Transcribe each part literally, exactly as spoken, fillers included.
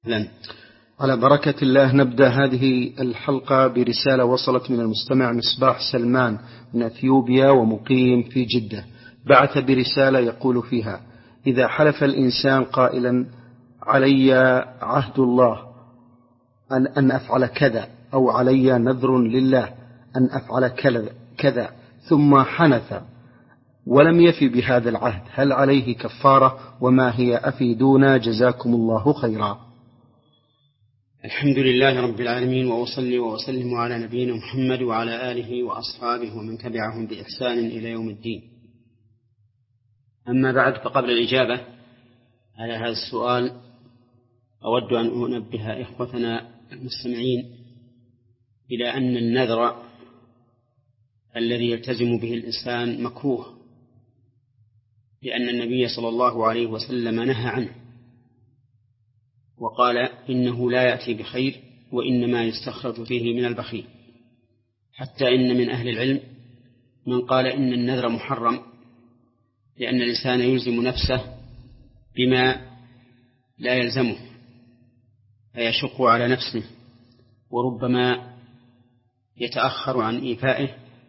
لن. على بركة الله نبدأ هذه الحلقة برسالة وصلت من المستمع مصباح سلمان من أثيوبيا ومقيم في جدة. بعث برسالة يقول فيها: إذا حلف الإنسان قائلا علي عهد الله أن, أن أفعل كذا، أو علي نذر لله أن أفعل كذا، ثم حنث ولم يفي بهذا العهد، هل عليه كفارة؟ وما هي؟ أفيدونا جزاكم الله خيرا. الحمد لله رب العالمين، وأصلي وأسلم على نبينا محمد وعلى آله وأصحابه ومن تبعهم بإحسان إلى يوم الدين. أما بعد، فقبل الإجابة على هذا السؤال أود أن أنبه إخوتنا المستمعين إلى أن النذر الذي يلتزم به الإنسان مكروه، لأن النبي صلى الله عليه وسلم نهى عنه وقال إنه لا يأتي بخير وإنما يستخرج فيه من البخيل، حتى إن من أهل العلم من قال إن النذر محرم، لأن الإنسان يلزم نفسه بما لا يلزمه فيشق على نفسه، وربما يتأخر عن إيفائه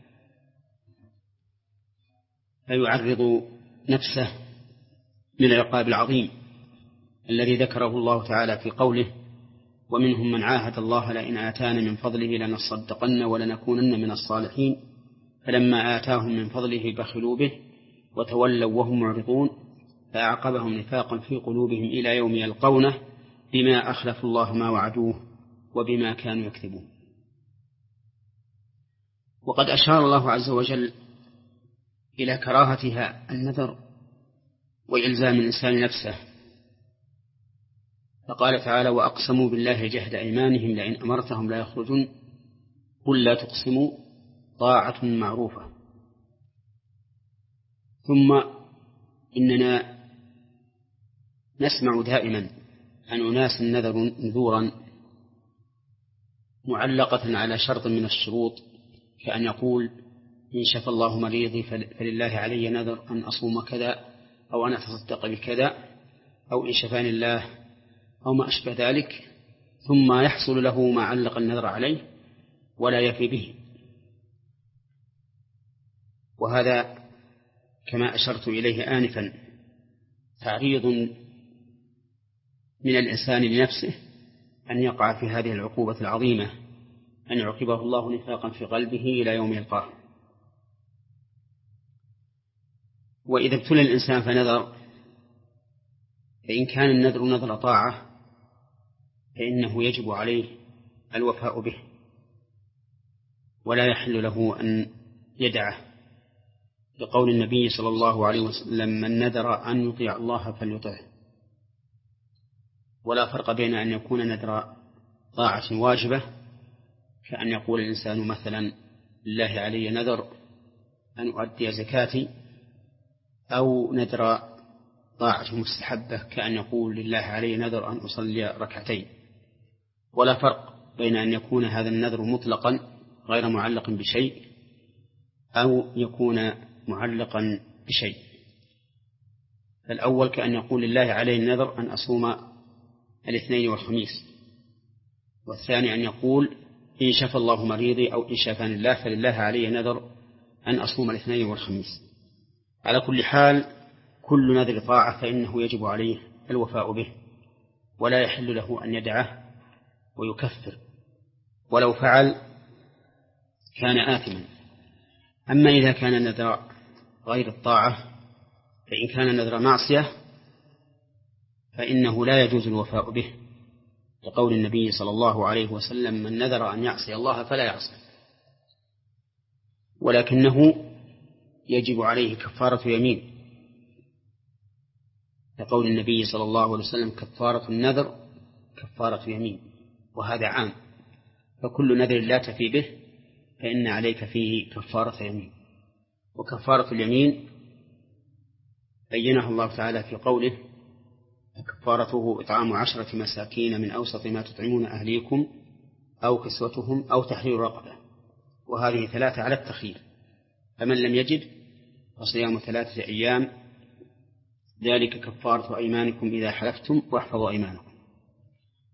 فيعرض نفسه من العقاب العظيم الذي ذكره الله تعالى في قوله: ومنهم من عاهد الله لئن آتانا من فضله لنصدقن ولنكونن من الصالحين فلما آتاهم من فضله بخلوا به وتولوا وهم معرضون فأعقبهم نفاقا في قلوبهم إلى يوم يلقونه بما أخلفوا الله ما وعدوه وبما كانوا يكذبون. وقد أشار الله عز وجل إلى كراهتها النذر وإلزام الإنسان نفسه، فقال تعالى: وأقسموا بالله جهد أيمانهم لئن أمرتهم لا يخرجون قل لا تقسموا طاعة معروفة. ثم إننا نسمع دائما عن أناس نذر نذورا معلقة على شرط من الشروط، كأن يقول: إن شفى الله مريضي فلله علي نذر أن أصوم كذا، أو أن أتصدق بكذا، أو إن شفاني الله، أو ما أشبه ذلك، ثم يحصل له ما علق النذر عليه ولا يفي به. وهذا كما أشرت إليه آنفا تعريض من الإنسان لنفسه أن يقع في هذه العقوبة العظيمة، أن يعقبه الله نفاقا في قلبه إلى يوم يلقاه. وإذا ابتلى الإنسان فنذر، فإن كان النذر نذر طاعة فإنه يجب عليه الوفاء به، ولا يحل له أن يدعه، لقول النبي صلى الله عليه وسلم: من نذر أن يطيع الله فليطعه. ولا فرق بين أن يكون نذر طاعة واجبة، كأن يقول الإنسان مثلا: لله علي نذر أن أؤدي زكاتي، أو نذر طاعة مستحبة كأن يقول: لله علي نذر أن أصلي ركعتين. ولا فرق بين أن يكون هذا النذر مطلقا غير معلق بشيء، أو يكون معلقا بشيء. الأول كأن يقول: لله علي النذر أن أصوم الاثنين والخميس، والثاني أن يقول: إن شفى الله مريضي، أو إن شفاني الله فلله علي نذر أن أصوم الاثنين والخميس. على كل حال، كل نذر طاعة فإنه يجب عليه الوفاء به، ولا يحل له أن يدعه ويكفر، ولو فعل كان آثما. أما إذا كان نذر غير الطاعة، فإن كان نذر معصية فإنه لا يجوز الوفاء به، لقول النبي صلى الله عليه وسلم: من نذر أن يعصي الله فلا يعصي، ولكنه يجب عليه كفارة يمين، لقول النبي صلى الله عليه وسلم: كفارة النذر كفارة يمين. وهذا عام، فكل نذر لا تفي به فإن عليك فيه كفارة يمين. وكفارة اليمين بينها الله تعالى في قوله: كفارته إطعام عشرة مساكين من أوسط ما تطعمون أهليكم أو كسوتهم أو تحرير رقبة. وهذه ثلاثة على التخيير، فمن لم يجد فصيام ثلاثة أيام ذلك كفارة أيمانكم إذا حلفتم واحفظوا أيمانكم.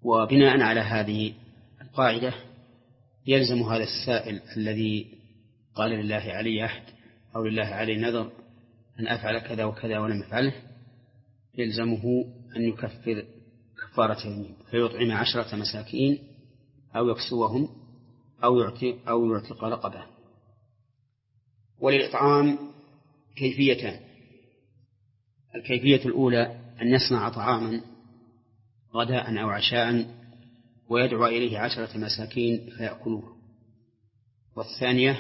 وبناء على هذه القاعدة يلزم هذا السائل الذي قال لله علي عهد أو لله علي نذر أن أفعل كذا وكذا ولم أفعله، يلزمه أن يكفر كفارة يمين، فيطعم عشرة مساكين أو يكسوهم أو يعتق أو يعتق رقبة. وللإطعام كيفيتان: الكيفية الأولى أن يصنع طعاما غداء أو عشاء ويدعو إليه عشرة مساكين فيأكلوه. والثانية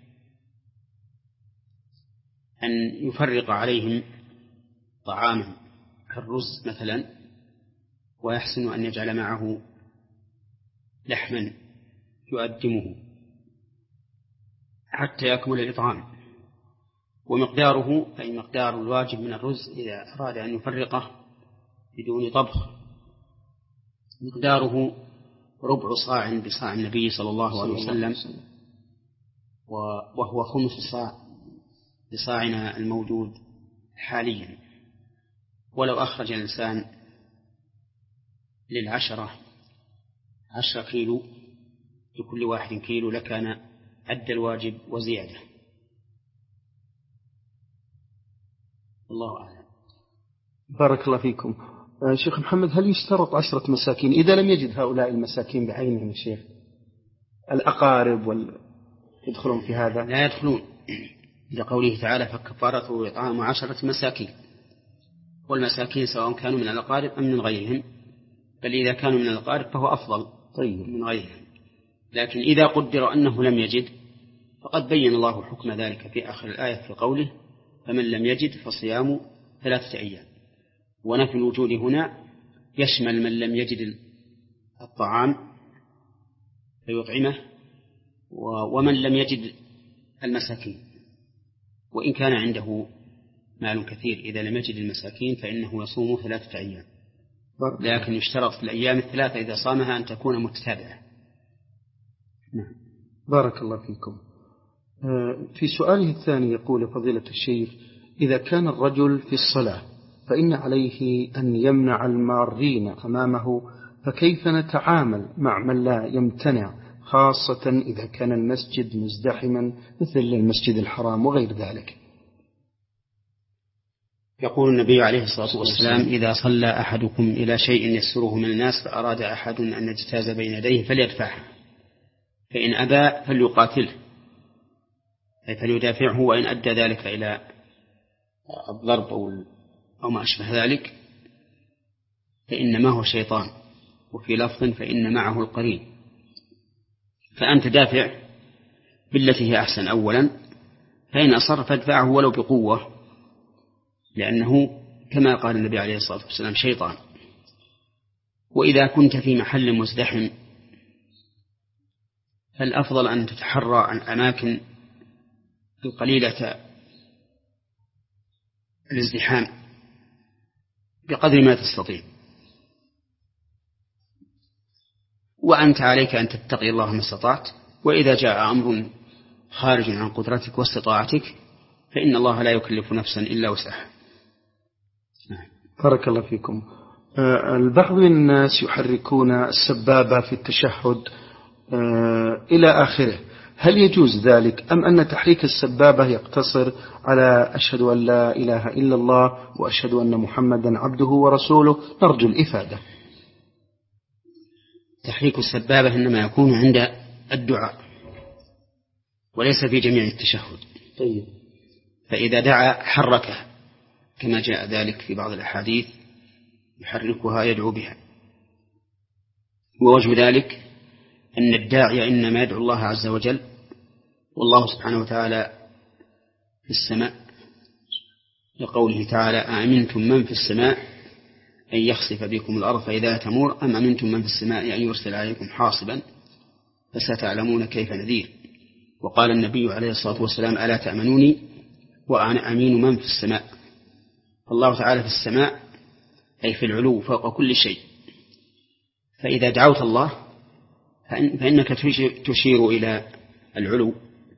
أن يفرق عليهم طعاما كالرز مثلا، ويحسن أن يجعل معه لحما يؤدمه حتى يكمل الإطعام. ومقداره أي مقدار الواجب من الرز إذا أراد أن يفرقه بدون طبخ مقداره ربع صاع بصاع النبي صلى الله عليه وسلم، وهو خمس صاع بصاعنا الموجود حاليا. ولو أخرج الإنسان للعشرة عشر كيلو لكل واحد كيلو لكان أدى الواجب وزيادة. الله أعلم. بارك الله فيكم. شيخ محمد، هل يشترط عشرة مساكين إذا لم يجد هؤلاء المساكين بعينهم شيخ؟ الأقارب وال... يدخلون في هذا؟ لا يدخلون، لقوله تعالى فكفارته إطعام عشرة مساكين، والمساكين سواء كانوا من الأقارب أم من غيرهم، بل إذا كانوا من الأقارب فهو أفضل طيب من غيرهم. لكن إذا قدر أنه لم يجد فقد بين الله حكم ذلك في آخر الآية في قوله فمن لم يجد فصيام ثلاثة أيام. ونفي الوجود هنا يشمل من لم يجد الطعام فيطعمه، ومن لم يجد المساكين، وإن كان عنده مال كثير إذا لم يجد المساكين فإنه يصوم ثلاثة أيام، لكن يشترط في الأيام الثلاثة إذا صامها أن تكون متتابعة. بارك الله فيكم. في سؤاله الثاني يقول فضيلة الشيخ: إذا كان الرجل في الصلاة فإن عليه أن يمنع المارين أمامه، فكيف نتعامل مع من لا يمتنع، خاصة إذا كان المسجد مزدحما مثل المسجد الحرام وغير ذلك؟ يقول النبي عليه الصلاة والسلام إذا صلى أحدكم إلى شيء يسره من الناس فأراد أحد أن يجتاز بين يديه فليدفعه، فإن أبى فليقاتله أي فليدافعه، وإن أدى ذلك إلى الضرب أو ما أشبه ذلك فإنما هو شيطان، وفي لفظ فإن معه القرين. فأنت دافع بالتي هي أحسن أولا، فإن أصر فادفعه ولو بقوة، لأنه كما قال النبي عليه الصلاة والسلام شيطان. وإذا كنت في محل مزدحم فالأفضل أن تتحرى عن أماكن القليلة الازدحام بقدر ما تستطيع، وأنت عليك أن تتقي الله ما استطعت، وإذا جاء أمر خارج عن قدرتك واستطاعتك فإن الله لا يكلف نفسا إلا وسعها. بارك الله فيكم. البعض من الناس يحركون السبابة في التشهد إلى آخره، هل يجوز ذلك أم أن تحريك السبابة يقتصر على أشهد أن لا إله إلا الله وأشهد أن محمدا عبده ورسوله؟ نرجو الإفادة. تحريك السبابة إنما يكون عند الدعاء وليس في جميع التشهد. طيب. فإذا دعا حركه كما جاء ذلك في بعض الأحاديث يحركها يدعو بها. ووجه ذلك أن الداعي إنما يدعو الله عز وجل، والله سبحانه وتعالى في السماء، لقوله تعالى أأمنتم من في السماء أن يخسف بكم الأرض فإذا تمور أم أمنتم من في السماء أن يرسل عليكم حاصبا فستعلمون كيف نذير. وقال النبي عليه الصلاة والسلام ألا تأمنوني وأنا أمين من في السماء. الله تعالى في السماء أي في العلو فوق كل شيء، فإذا دعوت الله فإنك تشير إلى العلو.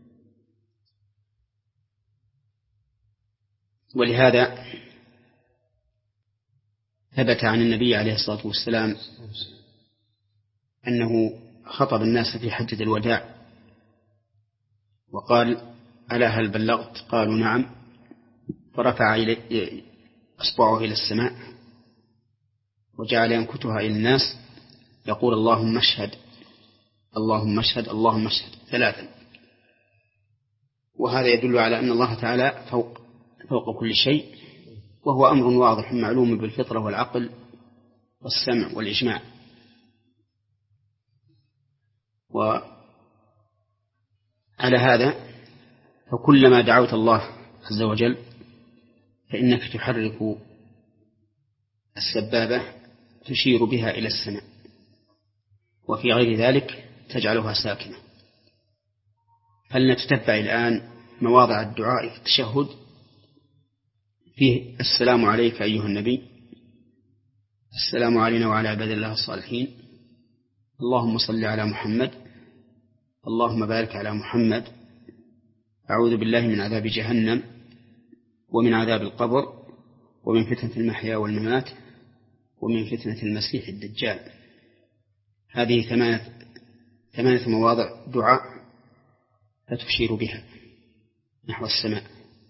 ولهذا ثبت عن النبي عليه الصلاة والسلام أنه خطب الناس في حجة الوداع وقال: ألا هل بلغت؟ قالوا: نعم. فرفع أصبعه إلى السماء وجعل ينكتها إلى الناس يقول: اللهم اشهد اللهم اشهد اللهم اشهد ثلاثا. وهذا يدل على أن الله تعالى فوق فوق كل شيء، وهو أمر واضح معلوم بالفطرة والعقل والسمع والإجماع. وعلى هذا فكلما دعوت الله عز وجل فإنك تحرك السبابة تشير بها إلى السماء، وفي غير ذلك تجعلها ساكنة. فلنتتبع الآن مواضع الدعاء في التشهد فيه: السلام عليك أيها النبي، السلام علينا وعلى عباد الله الصالحين، اللهم صل على محمد، اللهم بارك على محمد، أعوذ بالله من عذاب جهنم ومن عذاب القبر ومن فتنة المحيا والممات ومن فتنة المسيح الدجال. هذه ثمانية ثمانية مواضع دعاء فتشير بها نحو السماء.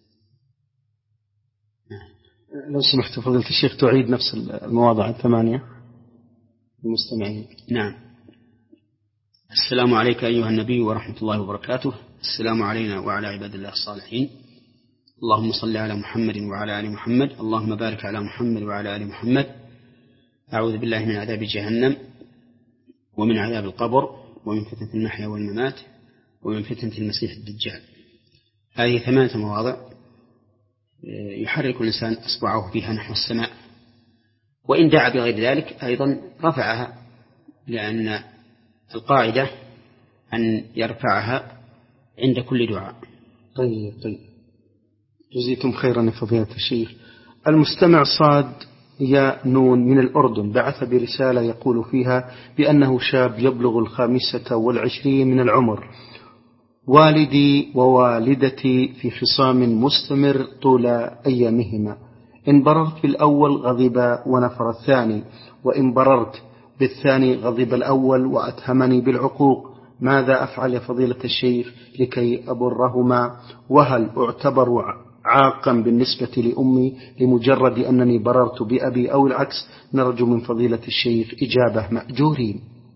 لو سمحت فضيلة الشيخ تعيد نفس المواضع الثمانية للمستمعين. نعم. السلام عليك أيها النبي ورحمة الله وبركاته، السلام علينا وعلى عباد الله الصالحين، اللهم صل على محمد وعلى آل محمد، اللهم بارك على محمد وعلى آل محمد، أعوذ بالله من عذاب جهنم ومن عذاب القبر ومن فتنة المحيا والممات ومن فتنة المسيح الدجال. هذه ثمانية مواضع يحرك الإنسان أصبعه فيها نحو السماء، وإن دعا بغير ذلك أيضا رفعها، لأن القاعدة أن يرفعها عند كل دعاء. طيب طيب جزيكم خيرا يا فضيلة الشيخ. المستمع صاد يا نون من الأردن بعث برسالة يقول فيها بأنه شاب يبلغ الخامسة والعشرين من العمر، والدي ووالدتي في خصام مستمر طول أيامهما، إن بررت بالأول غضب ونفر الثاني، وإن بررت بالثاني غضب الأول وأتهمني بالعقوق، ماذا أفعل يا فضيلة الشيخ لكي أبرهما؟ وهل أعتبر عاقا بالنسبة لأمي لمجرد أنني بررت بأبي أو العكس؟ نرجو من فضيلة الشيخ إجابة مأجورين.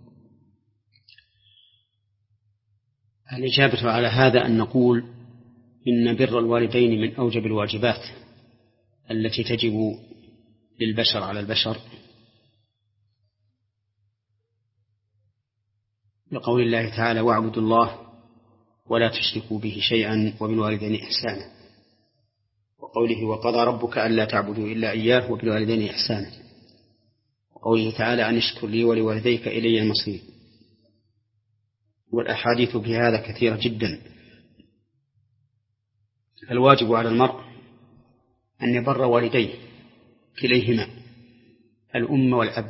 الإجابة على هذا أن نقول إن بر الوالدين من أوجب الواجبات التي تجب للبشر على البشر، لقول الله تعالى: واعبدوا الله ولا تشركوا به شيئا وبالوالدين إحسانا، وقوله: وقضى ربك ألا تعبدوا إلا إياه وبالوالدين إحسانا، وقوله تعالى: أن اشكر لي ولوالديك إلي المصير. والأحاديث في هذا كثيرة جدا. فالواجب على المرء أن يبر والديه كليهما، الأم والأب،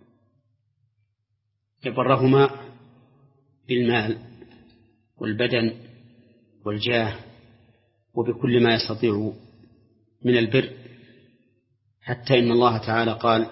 يبرهما بالمال والبدن والجاه وبكل ما يستطيع من البر، حتى إن الله تعالى قال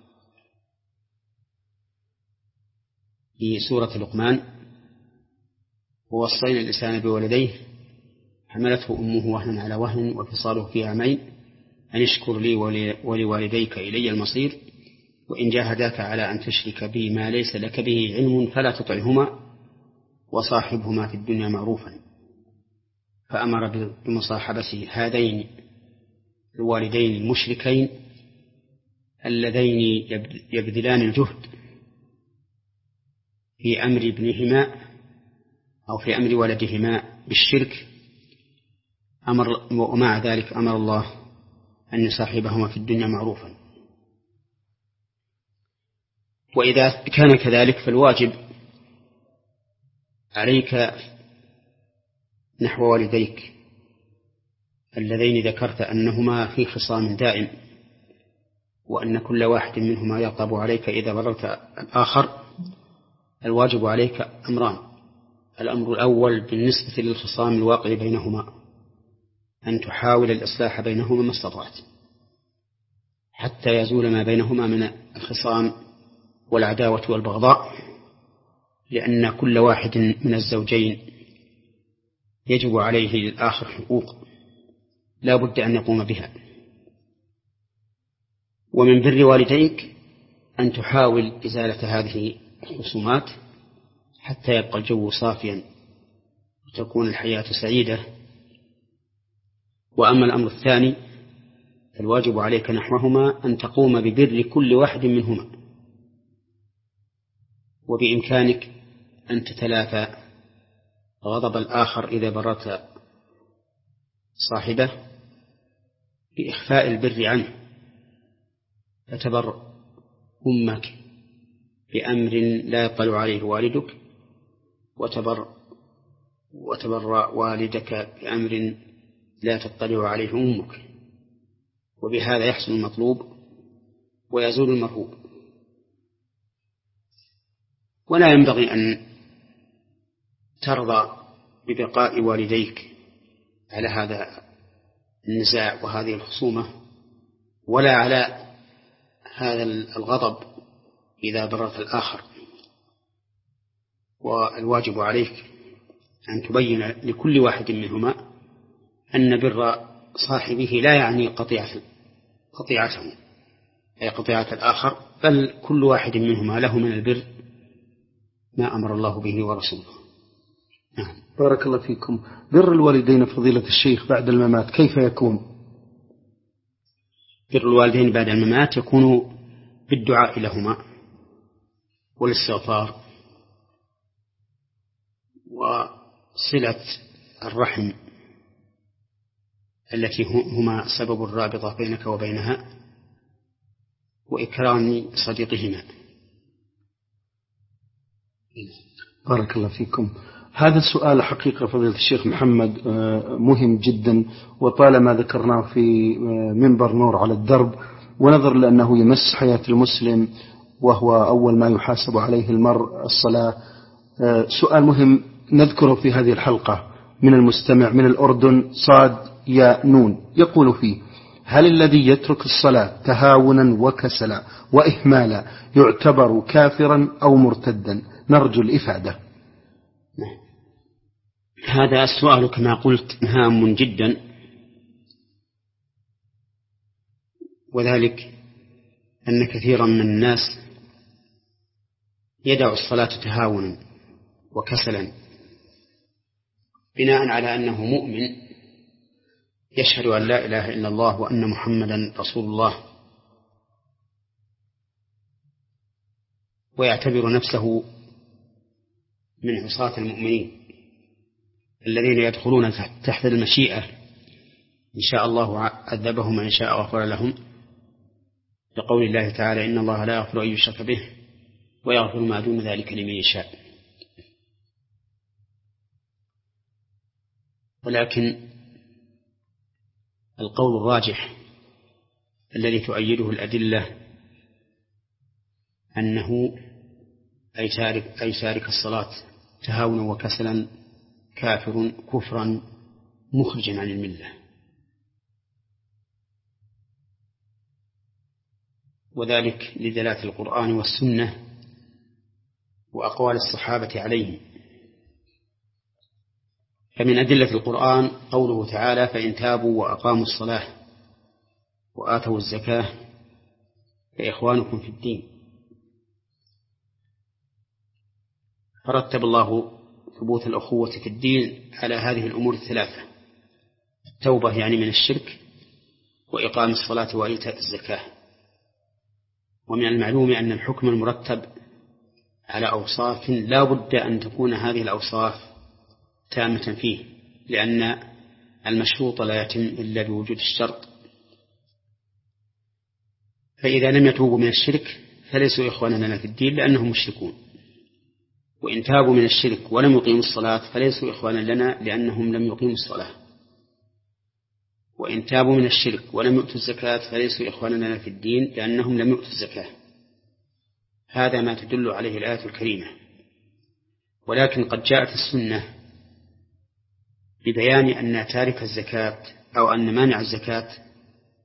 في سورة لقمان: ووصينا الإنسان بولديه حملته أمه وهنا على وهن وفصاله في عامين أن اشكر لي ولوالديك إلي المصير، وإن جاهداك على أن تشرك بي ما ليس لك به علم فلا تطعهما وصاحبهما في الدنيا معروفا. فأمر بمصاحبة هذين الوالدين المشركين اللذين يبذلان الجهد في أمر ابنهما أو في أمر ولدهما بالشرك، أمر ومع ذلك أمر الله أن يصاحبهما في الدنيا معروفا. وإذا كان كذلك فالواجب عليك نحو والديك اللذين ذكرت أنهما في خصام دائم، وأن كل واحد منهما يغضب عليك إذا بررت الآخر، الواجب عليك أمران: الأمر الأول بالنسبة للخصام الواقع بينهما أن تحاول الإصلاح بينهما ما استطعت حتى يزول ما بينهما من الخصام والعداوة والبغضاء، لأن كل واحد من الزوجين يجب عليه للآخر حقوق لا بد أن يقوم بها. ومن بر والديك أن تحاول إزالة هذه الخصومات حتى يبقى الجو صافيا وتكون الحياة سعيدة. وأما الأمر الثاني فالواجب عليك نحوهما أن تقوم ببر كل واحد منهما، وبإمكانك أن تتلافى غضب الآخر إذا بررت صاحبه بإخفاء البر عنه، فتبر أمك بأمر لا يطلع عليه والدك، وتبر وتبر والدك بأمر لا تطلع عليه أمك، وبهذا يحصل المطلوب ويزول المرهوب. ولا ينبغي أن ترضى ببقاء والديك على هذا النزاع وهذه الخصومة، ولا على هذا الغضب إذا بررت الآخر. والواجب عليك أن تبين لكل واحد منهما أن بر صاحبه لا يعني قطيعة قطيعته أي قطيعة الآخر، بل كل واحد منهما له من البر ما أمر الله به ورسوله. نعم. بارك الله فيكم. بر الوالدين فضيلة الشيخ بعد الممات كيف يكون؟ بر الوالدين بعد الممات يكون بالدعاء لهما والاستغفار وصلة الرحم التي هما سبب الرابطة بينك وبينها، وإكرام صديقهما. بارك الله فيكم. هذا السؤال حقيقة فضيلة الشيخ محمد مهم جدا، وطالما ذكرناه في منبر نور على الدرب، ونظر لأنه يمس حياة المسلم وهو أول ما يحاسب عليه المرء الصلاة. سؤال مهم نذكره في هذه الحلقة من المستمع من الأردن صاد يا نون، يقول فيه: هل الذي يترك الصلاة تهاونا وكسلا وإهمالا يعتبر كافرا أو مرتدا؟ نرجو الإفادة. هذا السؤال كما قلت هام جدا، وذلك أن كثيرا من الناس يدع الصلاة تهاونا وكسلا بناء على أنه مؤمن يشهد أن لا إله إلا الله وأن محمدا رسول الله، ويعتبر نفسه من عصاة المؤمنين الذين يدخلون تحت المشيئة، إن شاء الله عذبهم وإن شاء غفر لهم، لقول الله تعالى: إن الله لا يغفر أن يشرك به ويغفر ما دون ذلك لمن يشاء. ولكن القول الراجح الذي تؤيده الأدلة أنه أي تارك, أي تارك الصلاة تهاونا وكسلا كافر كفرا مخرجا عن الملة. وذلك لدلالة القرآن والسنة وأقوال الصحابة عليه. فمن أدلة القرآن قوله تعالى: فإن تابوا وأقاموا الصلاة وآتوا الزكاة فإخوانكم في الدين. فرتب الله ثبوت الأخوة في الدين على هذه الأمور الثلاثة: التوبة يعني من الشرك، وإقام الصلاة وإيتاء الزكاة. ومن المعلوم أن الحكم المرتب على أوصاف لا بد أن تكون هذه الأوصاف تامة فيه، لأن المشروط لا يتم إلا بوجود الشرط. فإذا لم يتوبوا من الشرك فليسوا إخوانا لنا في الدين لأنهم مشركون، وإن تابوا من الشرك ولم يقيموا الصلاة فليسوا إخوانا لنا لأنهم لم يقيموا الصلاة، وإن تابوا من الشرك ولم يؤتوا الزكاة فليسوا إخوانا لنا في الدين لأنهم لم يؤتوا الزكاة. هذا ما تدل عليه الآية الكريمة. ولكن قد جاءت السنة ببيان أن تارك الزكاة أو أن مانع الزكاة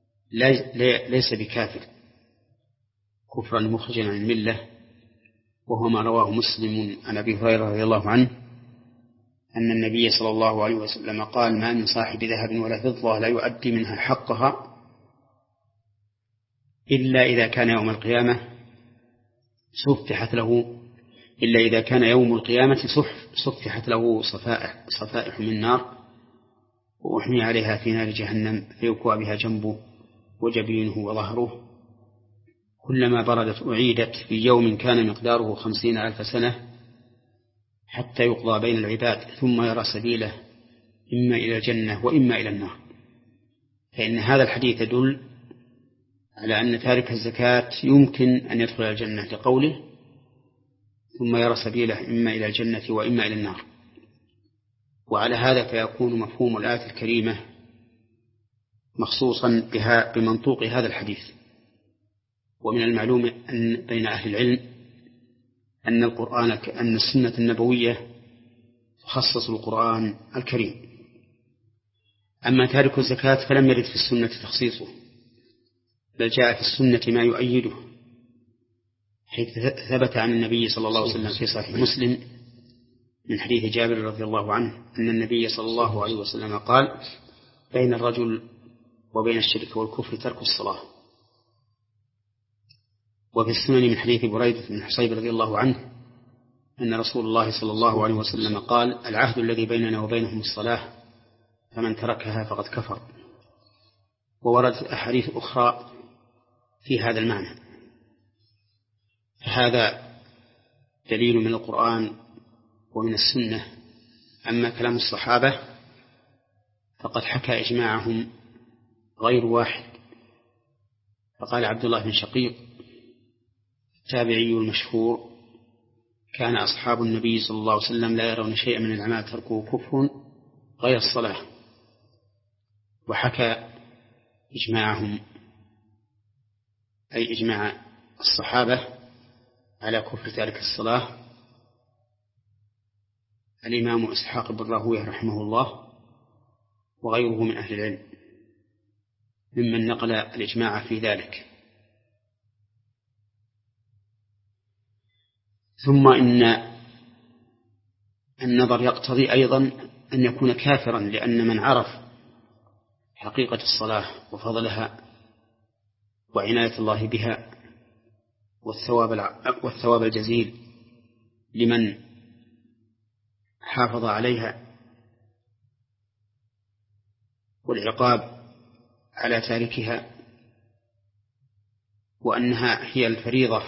ليس بكافر كفرا مخرجا عن الملة، وهو ما رواه مسلم عن أبي هريرة رضي الله عنه أن النبي صلى الله عليه وسلم قال: ما من صاحب ذهب ولا فضة لا يؤدي منها حقها إلا إذا كان يوم القيامة صفحت له إلا إذا كان يوم القيامة صفحت له صفائح, صفائح من نار وأحمي عليها في نار جهنم فيكوى بها جنبه وجبينه وظهره، كلما بردت أعيدت في يوم كان مقداره خمسين ألف سنة حتى يقضى بين العباد ثم يرى سبيله إما إلى الجنة وإما إلى النار. فإن هذا الحديث يدل على أن تارك الزكاة يمكن أن يدخل الجنة لقوله ثم يرى سبيله إما إلى الجنة وإما إلى النار. وعلى هذا فيكون مفهوم الآية الكريمة مخصوصا بها بمنطوق هذا الحديث. ومن المعلوم أن بين أهل العلم أن القرآن أن السنة النبوية تخصص القرآن الكريم. أما تارك الزكاة فلم يرد في السنة تخصيصه، بل جاء في السنة ما يؤيده، حيث ثبت عن النبي صلى الله عليه وسلم في صحيح مسلم من حديث جابر رضي الله عنه أن النبي صلى الله عليه وسلم قال: بين الرجل وبين الشرك والكفر ترك الصلاة. وفي السنن من حديث بريدة بن حصيب رضي الله عنه أن رسول الله صلى الله عليه وسلم قال: العهد الذي بيننا وبينهم الصلاة فمن تركها فقد كفر. ووردت أحاديث أخرى في هذا المعنى. فهذا دليل من القرآن ومن السنة. أما كلام الصحابة فقد حكى إجماعهم غير واحد. فقال عبد الله بن شقيق التابعي المشهور: كان أصحاب النبي صلى الله عليه وسلم لا يرون شيئا من الأعمال تركه كفر غير الصلاة. وحكى إجماعهم أي إجماع الصحابة على كفر تارك الصلاة الإمام إسحاق بن راهويه رحمه الله وغيره من أهل العلم ممن نقل الإجماع في ذلك. ثم إن النظر يقتضي أيضا أن يكون كافرا، لأن من عرف حقيقة الصلاة وفضلها وعناية الله بها والثواب والثواب الجزيل لمن حافظ عليها والعقاب على تاركها، وأنها هي الفريضة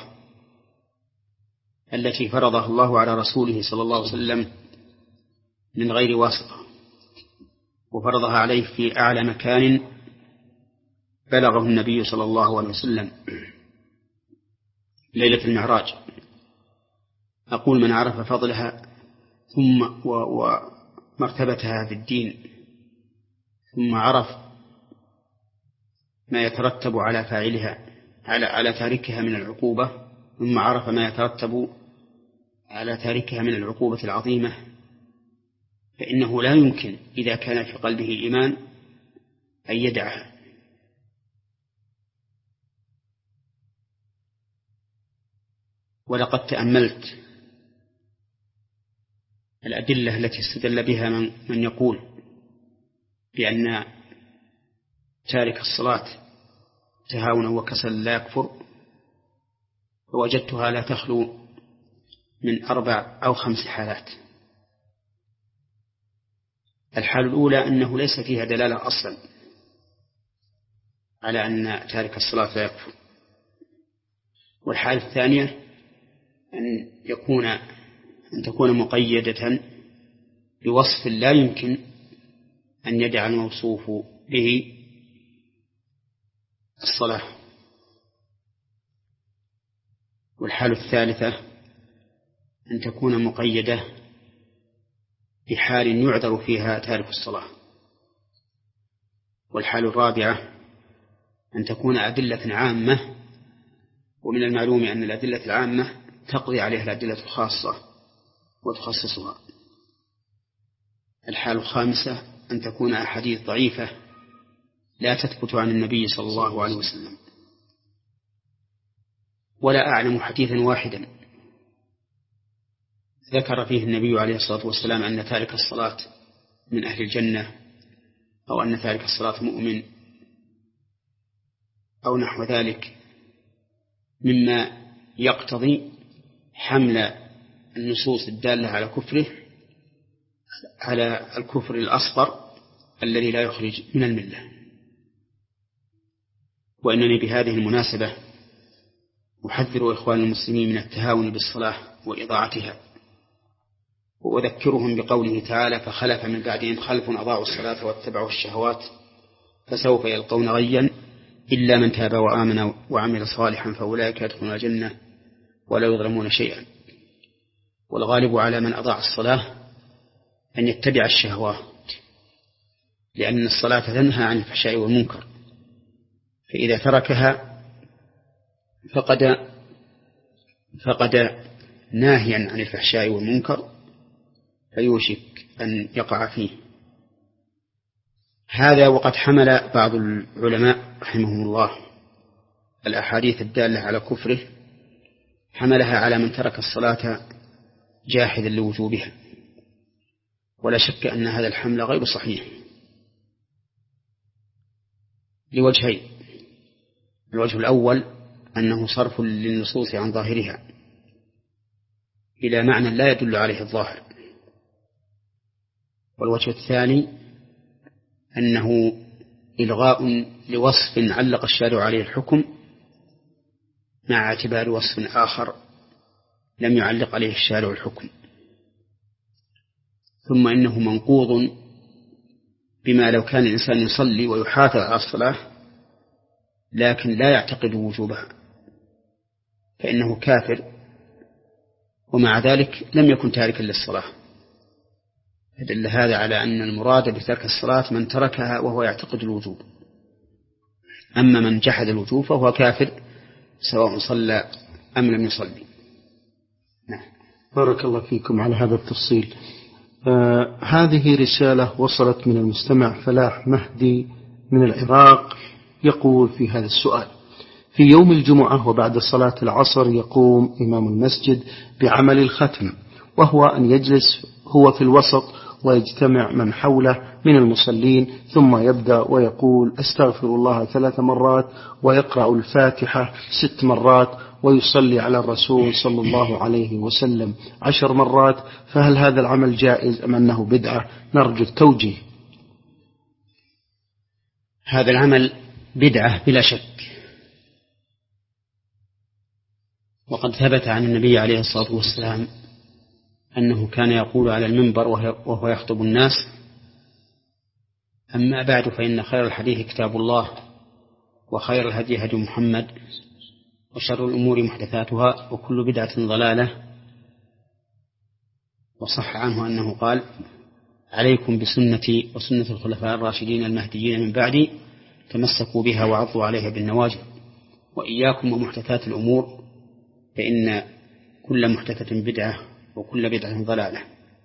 التي فرضها الله على رسوله صلى الله عليه وسلم من غير واسطة، وفرضها عليه في أعلى مكان بلغه النبي صلى الله عليه وسلم ليلة المعراج. أقول من عرف فضلها ثم ومرتبتها في الدين ثم عرف ما يترتب على فاعلها على على تاركها من العقوبة ثم عرف ما يترتب على تاركها من العقوبة العظيمة، فإنه لا يمكن إذا كان في قلبه إيمان أن يدعها. ولقد تأملت الأدلة التي استدل بها من, من يقول بأن تارك الصلاة تهاونا وكسلا لا يكفر، فوجدتها لا تخلو من أربع أو خمس حالات. الحالة الأولى أنه ليس فيها دلالة أصلا على أن تارك الصلاة لا يكفر. والحالة الثانية أن يكون أن تكون مقيدة بوصف لا يمكن أن يدع الموصوف به الصلاة. والحالة الثالثة أن تكون مقيدة بحال يعذر فيها تارك الصلاة. والحالة الرابعة أن تكون أدلة عامة، ومن المعلوم أن الأدلة العامة تقضي عليها الأدلة الخاصة وتخصصها. الحالة الخامسة أن تكون أحاديث ضعيفة لا تثبت عن النبي صلى الله عليه وسلم. ولا أعلم حديثا واحدا ذكر فيه النبي عليه الصلاة والسلام أن تارك الصلاة من أهل الجنة، أو أن تارك الصلاة مؤمن، أو نحو ذلك، مما يقتضي حمل النصوص الدالة على كفره على الكفر الأصغر الذي لا يخرج من الملة. وإنني بهذه المناسبة أحذر إخوان المسلمين من التهاون بالصلاة وإضاعتها، وأذكرهم بقوله تعالى: فخلف من بعدهم خلف أضاعوا الصلاة واتبعوا الشهوات فسوف يلقون غيا إلا من تاب وآمن وعمل صالحا فأولئك يدخلون الجنة ولا يظلمون شيئا. والغالب على من أضاع الصلاة أن يتبع الشهوات، لأن الصلاة تنهى عن الفحشاء والمنكر، فإذا تركها فقد فقد ناهيا عن الفحشاء والمنكر فيوشك أن يقع فيه. هذا وقد حمل بعض العلماء رحمهم الله الأحاديث الدالة على كفره، حملها على من ترك الصلاة جاحدا لوجوبها، ولا شك أن هذا الحمل غير صحيح لوجهين: الوجه الأول أنه صرف للنصوص عن ظاهرها إلى معنى لا يدل عليه الظاهر، والوجه الثاني أنه إلغاء لوصف علق الشارع عليه الحكم مع اعتبار وصف آخر لم يعلق عليه الشارع الحكم. ثم إنه منقوض بما لو كان الإنسان يصلي ويحافظ على الصلاة لكن لا يعتقد وجوبها فإنه كافر، ومع ذلك لم يكن تاركا للصلاة. فدل هذا على أن المراد بترك الصلاة من تركها وهو يعتقد الوجوب، أما من جحد الوجوب فهو كافر سواء صلى أم لم يصلي. نعم. بارك الله فيكم على هذا التفصيل. آه هذه رسالة وصلت من المستمع فلاح مهدي من العراق، يقول في هذا السؤال: في يوم الجمعة وبعد صلاة العصر يقوم إمام المسجد بعمل الختم، وهو أن يجلس هو في الوسط ويجتمع من حوله من المصلين، ثم يبدأ ويقول: أستغفر الله ثلاث مرات، ويقرأ الفاتحة ست مرات، ويصلي على الرسول صلى الله عليه وسلم عشر مرات، فهل هذا العمل جائز أم أنه بدعة؟ نرجو التوجيه. هذا العمل بدعة بلا شك، وقد ثبت عن النبي عليه الصلاة والسلام أنه كان يقول على المنبر وهو يخطب الناس: أما بعد فإن خير الحديث كتاب الله، وخير الهدي هدي محمد، وشر الأمور محدثاتها، وكل بدعة ضلالة. وصح عنه أنه قال: عليكم بسنتي وسنة الخلفاء الراشدين المهديين من بعدي، تمسكوا بها وعضوا عليها بالنواجذ، وإياكم ومحدثات الأمور، فإن كل محدثة بدعة وكل بدعة ضلالة.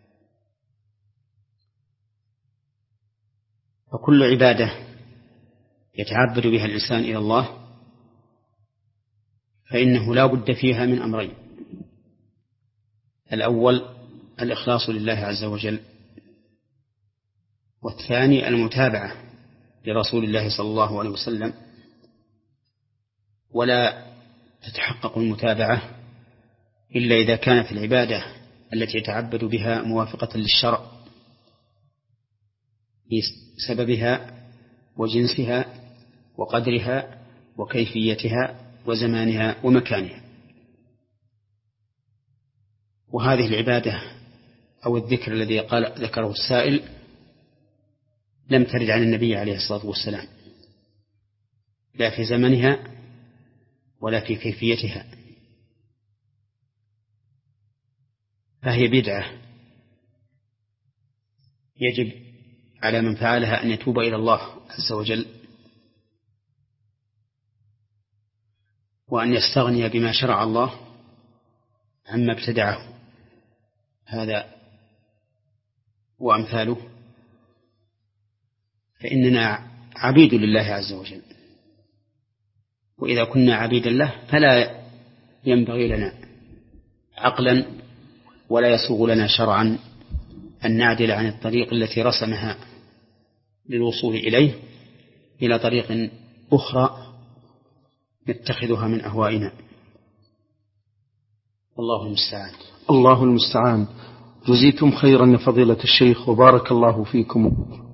فكل عبادة يتعبد بها الإنسان إلى الله فإنه لا بد فيها من أمرين: الأول الإخلاص لله عز وجل، والثاني المتابعة لرسول الله صلى الله عليه وسلم. ولا تتحقق المتابعة إلا إذا كانت العبادة التي يتعبد بها موافقة للشرع في سببها وجنسها وقدرها وكيفيتها وزمانها ومكانها. وهذه العبادة أو الذكر الذي قال ذكره السائل لم ترد عن النبي عليه الصلاة والسلام، لا في زمنها ولا في كيفيتها، فهي بدعة يجب على من فعلها أن يتوب إلى الله عز وجل، وأن يستغني بما شرع الله عما ابتدعه هذا وأمثاله، فإننا عبيد لله عز وجل، وإذا كنا عبيدا له فلا ينبغي لنا عقلا ولا يسوغ لنا شرعا أن نعدل عن الطريق التي رسمها للوصول إليه إلى طريق أخرى نتخذها من أهوائنا. الله المستعان. الله المستعان. جزيتم خيرا يا فضيلة الشيخ وبارك الله فيكم.